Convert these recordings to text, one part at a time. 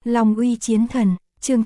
Long uy chiến thần, chương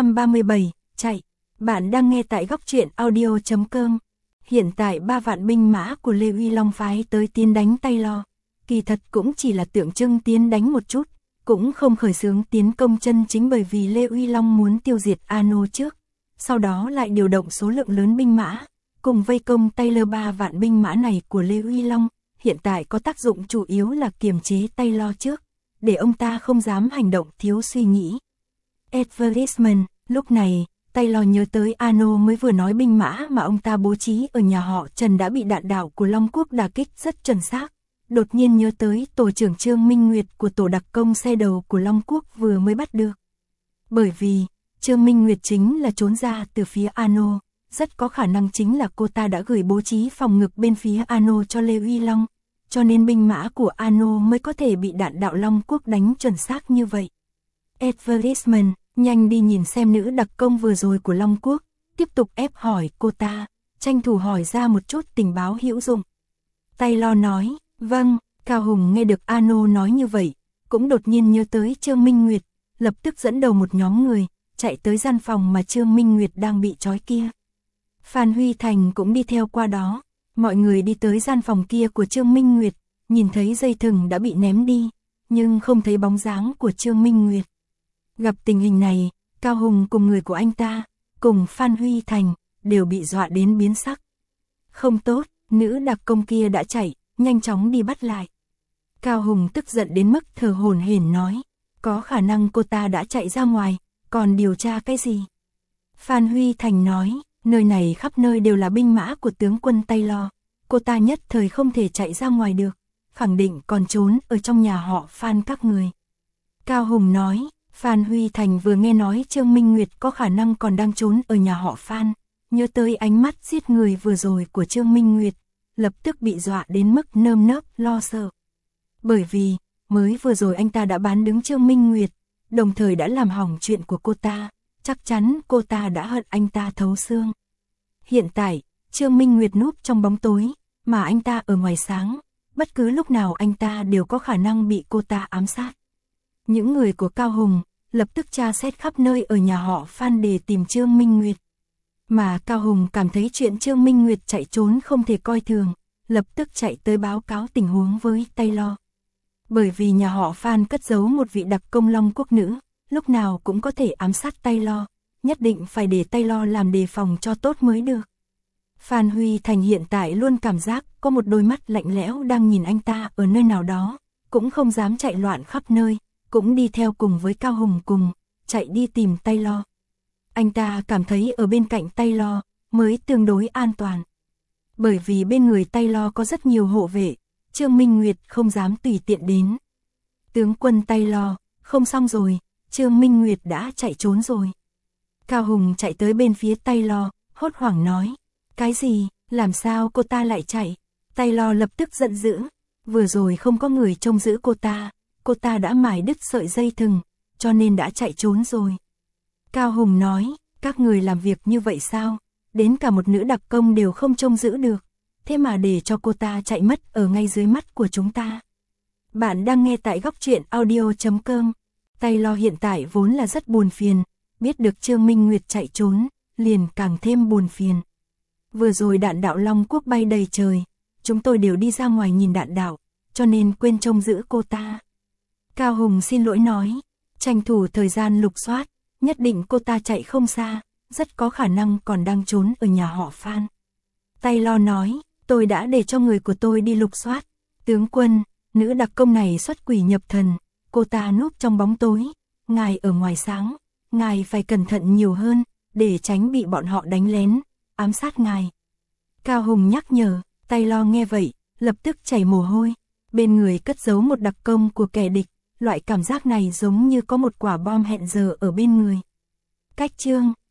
837, chạy. Bạn đang nghe tại góc truyện audio.com. Hiện tại 3 vạn binh mã của Lê Uy Long phái tới tiến đánh Taylor. Kỳ thật cũng chỉ là tượng trưng tiến đánh một chút, cũng không khởi xướng tiến công chân chính bởi vì Lê Uy Long muốn tiêu diệt Ano trước. Sau đó lại điều động số lượng lớn binh mã, cùng vây công Taylor. 3 vạn binh mã này của Lê Uy Long, hiện tại có tác dụng chủ yếu là kiềm chế Taylor trước, để ông ta không dám hành động thiếu suy nghĩ. Advertisement, lúc này, Taylor nhớ tới Ano mới vừa nói binh mã mà ông ta bố trí ở nhà họ Trần đã bị đạn đạo của Long Quốc đả kích rất chuẩn xác. Đột nhiên nhớ tới tổ trưởng Trương Minh Nguyệt của tổ đặc công xe đầu của Long Quốc vừa mới bắt được. Bởi vì, Trương Minh Nguyệt chính là trốn ra từ phía Ano, rất có khả năng chính là cô ta đã gửi bố trí phòng ngực bên phía Ano cho Lê Uy Long, cho nên binh mã của Ano mới có thể bị đạn đạo Long Quốc đánh chuẩn xác như vậy. Advertisement, nhanh đi nhìn xem nữ đặc công vừa rồi của Long Quốc, tiếp tục ép hỏi cô ta, tranh thủ hỏi ra một chút tình báo hữu dụng. Taylor nói, vâng. Cao Hùng nghe được Ano nói như vậy, cũng đột nhiên nhớ tới Trương Minh Nguyệt, lập tức dẫn đầu một nhóm người, chạy tới gian phòng mà Trương Minh Nguyệt đang bị trói kia. Phan Huy Thành cũng đi theo qua đó, mọi người đi tới gian phòng kia của Trương Minh Nguyệt, nhìn thấy dây thừng đã bị ném đi, nhưng không thấy bóng dáng của Trương Minh Nguyệt. Gặp tình hình này, Cao Hùng cùng người của anh ta, cùng Phan Huy Thành, đều bị dọa đến biến sắc. Không tốt, nữ đặc công kia đã chạy, nhanh chóng đi bắt lại. Cao Hùng tức giận đến mức thở hổn hển nói, có khả năng cô ta đã chạy ra ngoài, còn điều tra cái gì? Phan Huy Thành nói, nơi này khắp nơi đều là binh mã của tướng quân Taylor, cô ta nhất thời không thể chạy ra ngoài được, khẳng định còn trốn ở trong nhà họ Phan các người. Cao Hùng nói, Phan Huy Thành vừa nghe nói Trương Minh Nguyệt có khả năng còn đang trốn ở nhà họ Phan, nhớ tới ánh mắt giết người vừa rồi của Trương Minh Nguyệt, lập tức bị dọa đến mức nơm nớp lo sợ. Bởi vì, mới vừa rồi anh ta đã bán đứng Trương Minh Nguyệt, đồng thời đã làm hỏng chuyện của cô ta, chắc chắn cô ta đã hận anh ta thấu xương. Hiện tại, Trương Minh Nguyệt núp trong bóng tối, mà anh ta ở ngoài sáng, bất cứ lúc nào anh ta đều có khả năng bị cô ta ám sát. Những người của Cao Hùng lập tức tra xét khắp nơi ở nhà họ Phan để tìm Trương Minh Nguyệt. Mà Cao Hùng cảm thấy chuyện Trương Minh Nguyệt chạy trốn không thể coi thường, lập tức chạy tới báo cáo tình huống với Taylor. Bởi vì nhà họ Phan cất giấu một vị đặc công Long Quốc nữ, lúc nào cũng có thể ám sát Taylor, nhất định phải để Taylor làm đề phòng cho tốt mới được. Phan Huy Thành hiện tại luôn cảm giác có một đôi mắt lạnh lẽo đang nhìn anh ta ở nơi nào đó, cũng không dám chạy loạn khắp nơi, cũng đi theo cùng với Cao Hùng cùng, chạy đi tìm Taylor. Anh ta cảm thấy ở bên cạnh Taylor mới tương đối an toàn. Bởi vì bên người Taylor có rất nhiều hộ vệ, Trương Minh Nguyệt không dám tùy tiện đến. Tướng quân Taylor, không xong rồi, Trương Minh Nguyệt đã chạy trốn rồi. Cao Hùng chạy tới bên phía Taylor, hốt hoảng nói, cái gì, làm sao cô ta lại chạy? Taylor lập tức giận dữ, vừa rồi không có người trông giữ cô ta đã mài đứt sợi dây thừng, cho nên đã chạy trốn rồi. Cao Hùng nói, các người làm việc như vậy sao? Đến cả một nữ đặc công đều không trông giữ được, thế mà để cho cô ta chạy mất ở ngay dưới mắt của chúng ta. Bạn đang nghe tại góc truyện audio.com. Taylor hiện tại vốn là rất buồn phiền, biết được Trương Minh Nguyệt chạy trốn, liền càng thêm buồn phiền. Vừa rồi đạn đạo Long Quốc bay đầy trời, chúng tôi đều đi ra ngoài nhìn đạn đạo, cho nên quên trông giữ cô ta. Cao Hùng xin lỗi nói, tranh thủ thời gian lục soát, nhất định cô ta chạy không xa, rất có khả năng còn đang trốn ở nhà họ Phan. Taylor nói, tôi đã để cho người của tôi đi lục soát. Tướng quân, nữ đặc công này xuất quỷ nhập thần, cô ta núp trong bóng tối, ngài ở ngoài sáng, ngài phải cẩn thận nhiều hơn, để tránh bị bọn họ đánh lén, ám sát ngài. Cao Hùng nhắc nhở, Taylor nghe vậy, lập tức chảy mồ hôi, bên người cất giấu một đặc công của kẻ địch, loại cảm giác này giống như có một quả bom hẹn giờ ở bên người. Cách chương